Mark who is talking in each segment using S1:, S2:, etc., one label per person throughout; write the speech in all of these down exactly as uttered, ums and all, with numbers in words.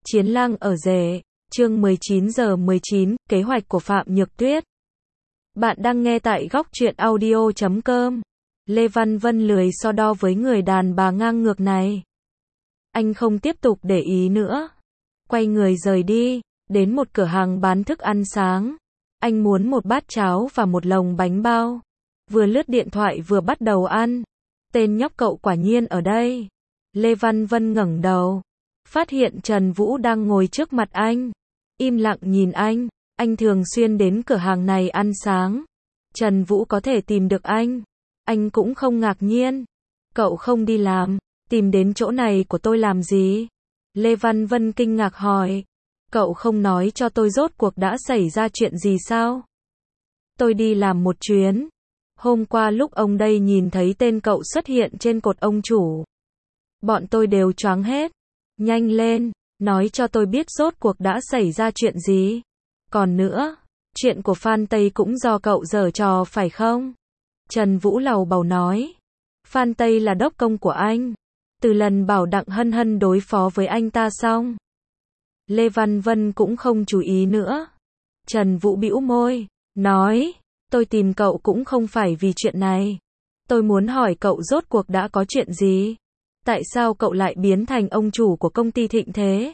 S1: Chiến lang ở rể, chương mười chín giờ mười chín, kế hoạch của Phạm Nhược Tuyết. Bạn đang nghe tại góc truyện audio chấm com. Lê Văn Vân lười so đo với người đàn bà ngang ngược này. Anh không tiếp tục để ý nữa. Quay người rời đi, đến một cửa hàng bán thức ăn sáng. Anh muốn một bát cháo và một lồng bánh bao. Vừa lướt điện thoại vừa bắt đầu ăn. Tên nhóc cậu quả nhiên ở đây. Lê Văn Vân ngẩng đầu, phát hiện Trần Vũ đang ngồi trước mặt anh, im lặng nhìn anh. Anh thường xuyên đến cửa hàng này ăn sáng. Trần Vũ có thể tìm được anh, anh cũng không ngạc nhiên. Cậu không đi làm, tìm đến chỗ này của tôi làm gì? Lê Văn Vân kinh ngạc hỏi. Cậu không nói cho tôi rốt cuộc đã xảy ra chuyện gì sao? Tôi đi làm một chuyến. Hôm qua lúc ông đây nhìn thấy tên cậu xuất hiện trên cột ông chủ, bọn tôi đều choáng hết. Nhanh lên, nói cho tôi biết rốt cuộc đã xảy ra chuyện gì. Còn nữa, chuyện của Phan Tây cũng do cậu giở trò phải không? Trần Vũ lầu bầu nói. Phan Tây là đốc công của anh. Từ lần bảo Đặng Hân Hân đối phó với anh ta xong, Lê Văn Vân cũng không chú ý nữa. Trần Vũ bĩu môi, nói, tôi tìm cậu cũng không phải vì chuyện này. Tôi muốn hỏi cậu rốt cuộc đã có chuyện gì? Tại sao cậu lại biến thành ông chủ của công ty Thịnh thế?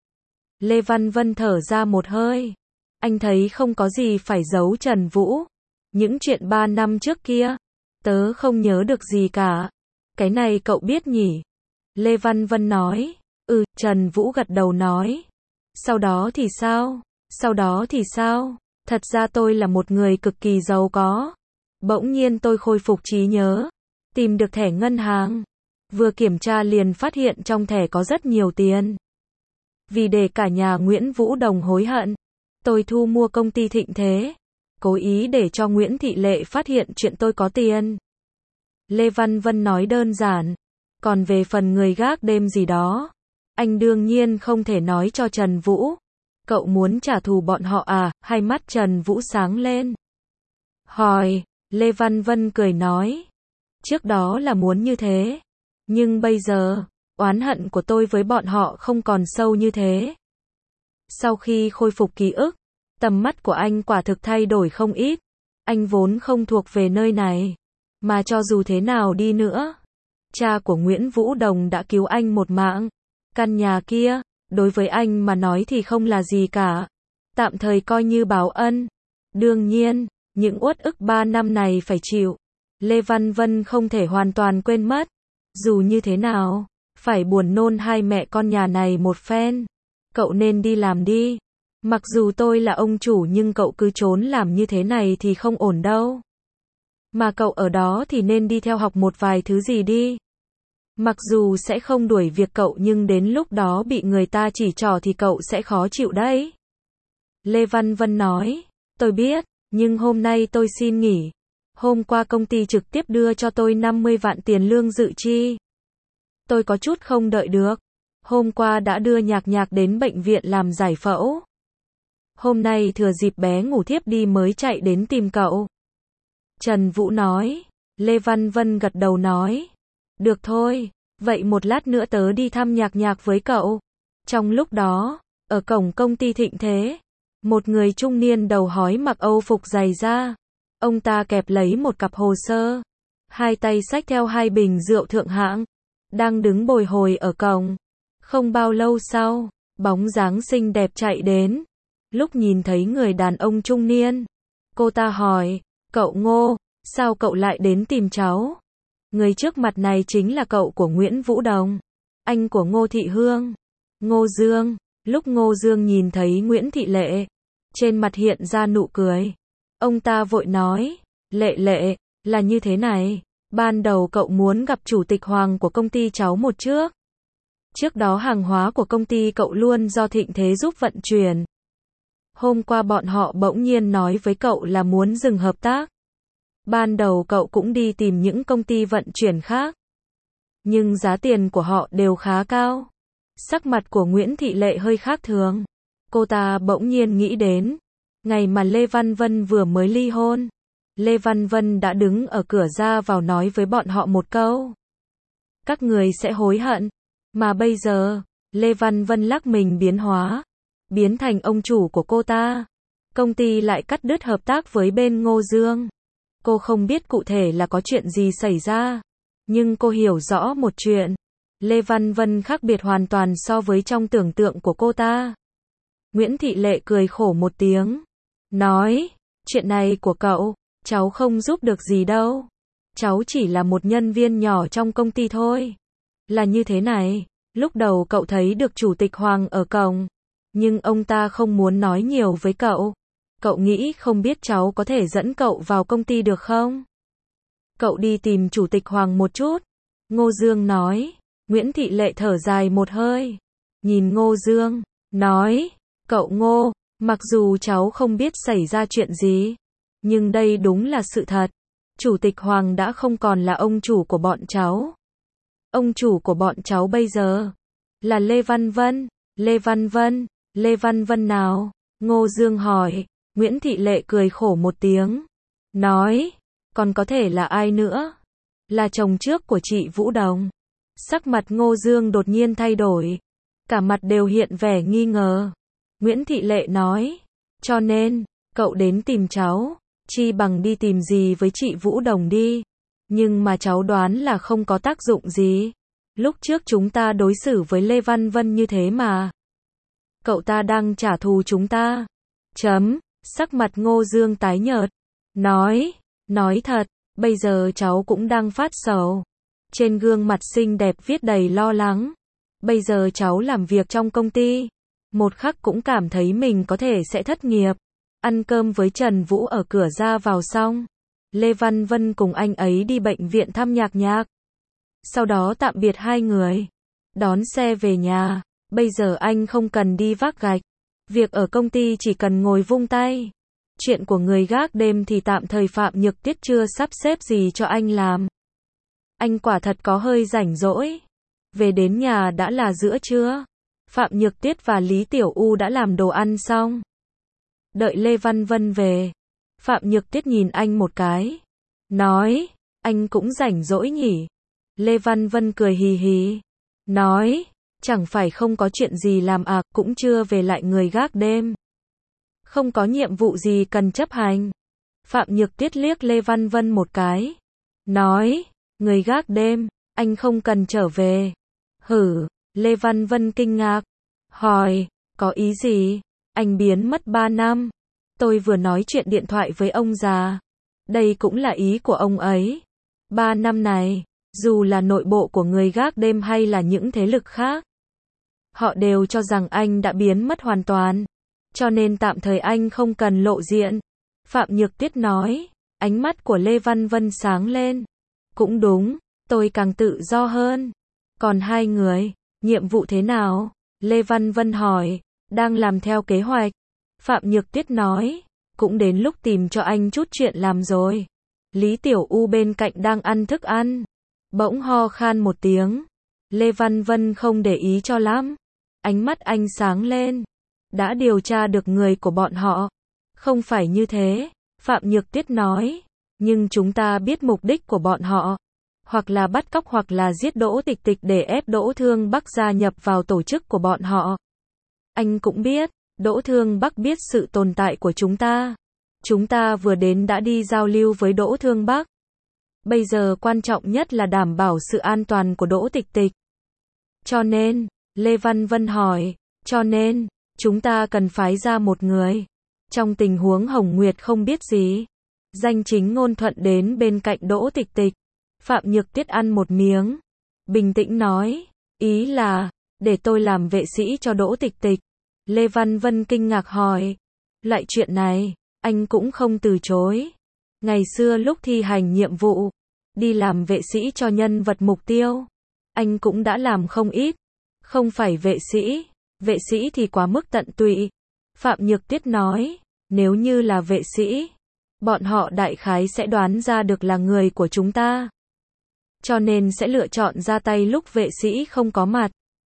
S1: Lê Văn Vân thở ra một hơi. Anh thấy không có gì phải giấu Trần Vũ. Những chuyện ba năm trước kia, tớ không nhớ được gì cả. Cái này cậu biết nhỉ? Lê Văn Vân nói. Ừ, Trần Vũ gật đầu nói. Sau đó thì sao? Sau đó thì sao? Thật ra tôi là một người cực kỳ giàu có. Bỗng nhiên tôi khôi phục trí nhớ, tìm được thẻ ngân hàng. Vừa kiểm tra liền phát hiện trong thẻ có rất nhiều tiền. Vì để cả nhà Nguyễn Vũ Đồng hối hận, tôi thu mua công ty Thịnh thế, cố ý để cho Nguyễn Thị Lệ phát hiện chuyện tôi có tiền. Lê Văn Vân nói đơn giản. Còn về phần người gác đêm gì đó, anh đương nhiên không thể nói cho Trần Vũ. Cậu muốn trả thù bọn họ à? Hai mắt Trần Vũ sáng lên. Hỏi, Lê Văn Vân cười nói. Trước đó là muốn như thế. Nhưng bây giờ, oán hận của tôi với bọn họ không còn sâu như thế. Sau khi khôi phục ký ức, tầm mắt của anh quả thực thay đổi không ít. Anh vốn không thuộc về nơi này. Mà cho dù thế nào đi nữa, cha của Nguyễn Vũ Đồng đã cứu anh một mạng. Căn nhà kia, đối với anh mà nói thì không là gì cả. Tạm thời coi như báo ân. Đương nhiên, những uất ức ba năm này phải chịu. Lê Văn Vân không thể hoàn toàn quên mất. Dù như thế nào, phải buồn nôn hai mẹ con nhà này một phen. Cậu nên đi làm đi. Mặc dù tôi là ông chủ nhưng cậu cứ trốn làm như thế này thì không ổn đâu. Mà cậu ở đó thì nên đi theo học một vài thứ gì đi. Mặc dù sẽ không đuổi việc cậu nhưng đến lúc đó bị người ta chỉ trỏ thì cậu sẽ khó chịu đấy. Lê Văn Vân nói, tôi biết, nhưng hôm nay tôi xin nghỉ. Hôm qua công ty trực tiếp đưa cho tôi năm mươi vạn tiền lương dự chi. Tôi có chút không đợi được. Hôm qua đã đưa Nhạc Nhạc đến bệnh viện làm giải phẫu. Hôm nay thừa dịp bé ngủ thiếp đi mới chạy đến tìm cậu. Trần Vũ nói. Lê Văn Vân gật đầu nói. Được thôi, vậy một lát nữa tớ đi thăm Nhạc Nhạc với cậu. Trong lúc đó, ở cổng công ty Thịnh thế, một người trung niên đầu hói mặc Âu phục dày da. Ông ta kẹp lấy một cặp hồ sơ, hai tay xách theo hai bình rượu thượng hạng, đang đứng bồi hồi ở cổng. Không bao lâu sau, bóng dáng xinh đẹp chạy đến. Lúc nhìn thấy người đàn ông trung niên, cô ta hỏi, cậu Ngô, sao cậu lại đến tìm cháu? Người trước mặt này chính là cậu của Nguyễn Vũ Đồng, anh của Ngô Thị Hương, Ngô Dương. Lúc Ngô Dương nhìn thấy Nguyễn Thị Lệ, trên mặt hiện ra nụ cười. Ông ta vội nói, Lệ Lệ, là như thế này, ban đầu cậu muốn gặp chủ tịch Hoàng của công ty cháu một trước. Trước đó hàng hóa của công ty cậu luôn do Thịnh thế giúp vận chuyển. Hôm qua bọn họ bỗng nhiên nói với cậu là muốn dừng hợp tác. Ban đầu cậu cũng đi tìm những công ty vận chuyển khác, nhưng giá tiền của họ đều khá cao. Sắc mặt của Nguyễn Thị Lệ hơi khác thường. Cô ta bỗng nhiên nghĩ đến ngày mà Lê Văn Vân vừa mới ly hôn. Lê Văn Vân đã đứng ở cửa ra vào nói với bọn họ một câu. Các người sẽ hối hận. Mà bây giờ, Lê Văn Vân lắc mình biến hóa, biến thành ông chủ của cô ta. Công ty lại cắt đứt hợp tác với bên Ngô Dương. Cô không biết cụ thể là có chuyện gì xảy ra, nhưng cô hiểu rõ một chuyện. Lê Văn Vân khác biệt hoàn toàn so với trong tưởng tượng của cô ta. Nguyễn Thị Lệ cười khổ một tiếng, nói, chuyện này của cậu, cháu không giúp được gì đâu. Cháu chỉ là một nhân viên nhỏ trong công ty thôi. Là như thế này, lúc đầu cậu thấy được Chủ tịch Hoàng ở cổng, nhưng ông ta không muốn nói nhiều với cậu. Cậu nghĩ không biết cháu có thể dẫn cậu vào công ty được không? Cậu đi tìm Chủ tịch Hoàng một chút. Ngô Dương nói. Nguyễn Thị Lệ thở dài một hơi, nhìn Ngô Dương, nói, cậu Ngô, mặc dù cháu không biết xảy ra chuyện gì, nhưng đây đúng là sự thật. Chủ tịch Hoàng đã không còn là ông chủ của bọn cháu. Ông chủ của bọn cháu bây giờ là Lê Văn Vân. Lê Văn Vân, Lê Văn Vân nào? Ngô Dương hỏi. Nguyễn Thị Lệ cười khổ một tiếng, nói, còn có thể là ai nữa? Là chồng trước của chị Vũ Đồng. Sắc mặt Ngô Dương đột nhiên thay đổi, cả mặt đều hiện vẻ nghi ngờ. Nguyễn Thị Lệ nói, cho nên, cậu đến tìm cháu, chi bằng đi tìm gì với chị Vũ Đồng đi. Nhưng mà cháu đoán là không có tác dụng gì. Lúc trước chúng ta đối xử với Lê Văn Vân như thế mà. Cậu ta đang trả thù chúng ta. Chấm, sắc mặt Ngô Dương tái nhợt. Nói, nói thật, bây giờ cháu cũng đang phát sầu. Trên gương mặt xinh đẹp viết đầy lo lắng. Bây giờ cháu làm việc trong công ty, một khắc cũng cảm thấy mình có thể sẽ thất nghiệp. Ăn cơm với Trần Vũ ở cửa ra vào xong, Lê Văn Vân cùng anh ấy đi bệnh viện thăm Nhạc Nhạc. Sau đó tạm biệt hai người, đón xe về nhà. Bây giờ anh không cần đi vác gạch, việc ở công ty chỉ cần ngồi vung tay. Chuyện của người gác đêm thì tạm thời Phạm Nhược Tuyết chưa sắp xếp gì cho anh làm. Anh quả thật có hơi rảnh rỗi. Về đến nhà đã là giữa trưa. Phạm Nhược Tuyết và Lý Tiểu U đã làm đồ ăn xong. Đợi Lê Văn Vân về, Phạm Nhược Tuyết nhìn anh một cái, nói, anh cũng rảnh rỗi nhỉ? Lê Văn Vân cười hì hì, nói, chẳng phải không có chuyện gì làm à, cũng chưa về lại người gác đêm. Không có nhiệm vụ gì cần chấp hành. Phạm Nhược Tuyết liếc Lê Văn Vân một cái, nói, người gác đêm, anh không cần trở về. Hử, Lê Văn Vân kinh ngạc, hỏi, có ý gì? Anh biến mất ba năm. Tôi vừa nói chuyện điện thoại với ông già. Đây cũng là ý của ông ấy. Ba năm này, dù là nội bộ của người gác đêm hay là những thế lực khác, họ đều cho rằng anh đã biến mất hoàn toàn. Cho nên tạm thời anh không cần lộ diện. Phạm Nhược Tuyết nói, ánh mắt của Lê Văn Vân sáng lên. Cũng đúng, tôi càng tự do hơn. Còn hai người, nhiệm vụ thế nào? Lê Văn Vân hỏi. Đang làm theo kế hoạch. Phạm Nhược Tuyết nói, cũng đến lúc tìm cho anh chút chuyện làm rồi. Lý Tiểu U bên cạnh đang ăn thức ăn, bỗng ho khan một tiếng. Lê Văn Vân không để ý cho lắm. Ánh mắt anh sáng lên. Đã điều tra được người của bọn họ. Không phải như thế, Phạm Nhược Tuyết nói. Nhưng chúng ta biết mục đích của bọn họ. Hoặc là bắt cóc hoặc là giết Đỗ Tịch Tịch để ép Đỗ Thương Bắc gia nhập vào tổ chức của bọn họ. Anh cũng biết, Đỗ Thương Bắc biết sự tồn tại của chúng ta. Chúng ta vừa đến đã đi giao lưu với Đỗ Thương Bắc. Bây giờ quan trọng nhất là đảm bảo sự an toàn của Đỗ Tịch Tịch. Cho nên, Lê Văn Vân hỏi, cho nên, chúng ta cần phái ra một người. Trong tình huống Hồng Nguyệt không biết gì, danh chính ngôn thuận đến bên cạnh Đỗ Tịch Tịch. Phạm Nhược Tuyết ăn một miếng, bình tĩnh nói, ý là, để tôi làm vệ sĩ cho Đỗ Tịch Tịch. Lê Văn Vân kinh ngạc hỏi, loại chuyện này, anh cũng không từ chối. Ngày xưa lúc thi hành nhiệm vụ, đi làm vệ sĩ cho nhân vật mục tiêu, anh cũng đã làm không ít. Không phải vệ sĩ, vệ sĩ thì quá mức tận tụy. Phạm Nhược Tuyết nói, nếu như là vệ sĩ, bọn họ đại khái sẽ đoán ra được là người của chúng ta. Cho nên sẽ lựa chọn ra tay lúc vệ sĩ không có mặt.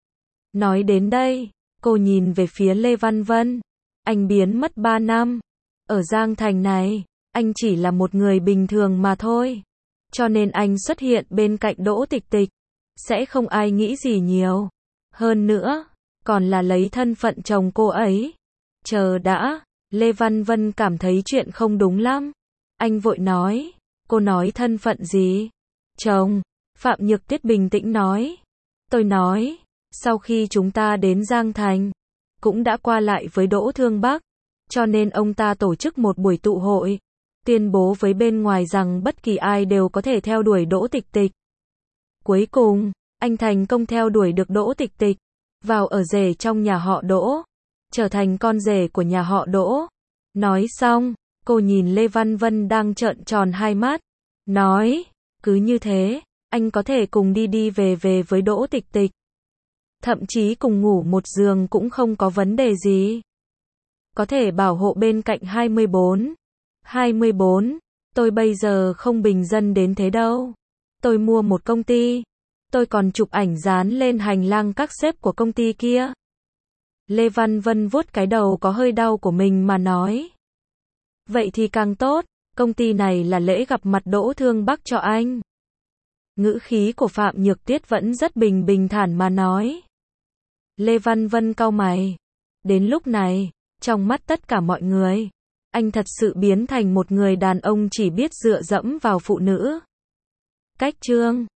S1: Nói đến đây, cô nhìn về phía Lê Văn Vân. Anh biến mất ba năm. Ở Giang Thành này, anh chỉ là một người bình thường mà thôi. Cho nên anh xuất hiện bên cạnh Đỗ Tịch Tịch, sẽ không ai nghĩ gì nhiều. Hơn nữa, còn là lấy thân phận chồng cô ấy. Chờ đã, Lê Văn Vân cảm thấy chuyện không đúng lắm. Anh vội nói, cô nói thân phận gì? Chồng, Phạm Nhược Tuyết bình tĩnh nói. Tôi nói, sau khi chúng ta đến Giang Thành, cũng đã qua lại với Đỗ Thương Bắc, cho nên ông ta tổ chức một buổi tụ hội, tuyên bố với bên ngoài rằng bất kỳ ai đều có thể theo đuổi Đỗ Tịch Tịch. Cuối cùng, anh thành công theo đuổi được Đỗ Tịch Tịch, vào ở rể trong nhà họ Đỗ, trở thành con rể của nhà họ Đỗ. Nói xong, cô nhìn Lê Văn Vân đang trợn tròn hai mắt, nói, cứ như thế, anh có thể cùng đi đi về về với Đỗ Tịch Tịch. Thậm chí cùng ngủ một giường cũng không có vấn đề gì. Có thể bảo hộ bên cạnh hai mươi bốn. hai mươi bốn, tôi bây giờ không bình dân đến thế đâu. Tôi mua một công ty. Tôi còn chụp ảnh dán lên hành lang các sếp của công ty kia. Lê Văn Vân vuốt cái đầu có hơi đau của mình mà nói. Vậy thì càng tốt, công ty này là lễ gặp mặt Đỗ Thương Bắc cho anh. Ngữ khí của Phạm Nhược Tuyết vẫn rất bình bình thản mà nói. Lê Văn Vân cau mày. Đến lúc này, trong mắt tất cả mọi người, anh thật sự biến thành một người đàn ông chỉ biết dựa dẫm vào phụ nữ. Cách chương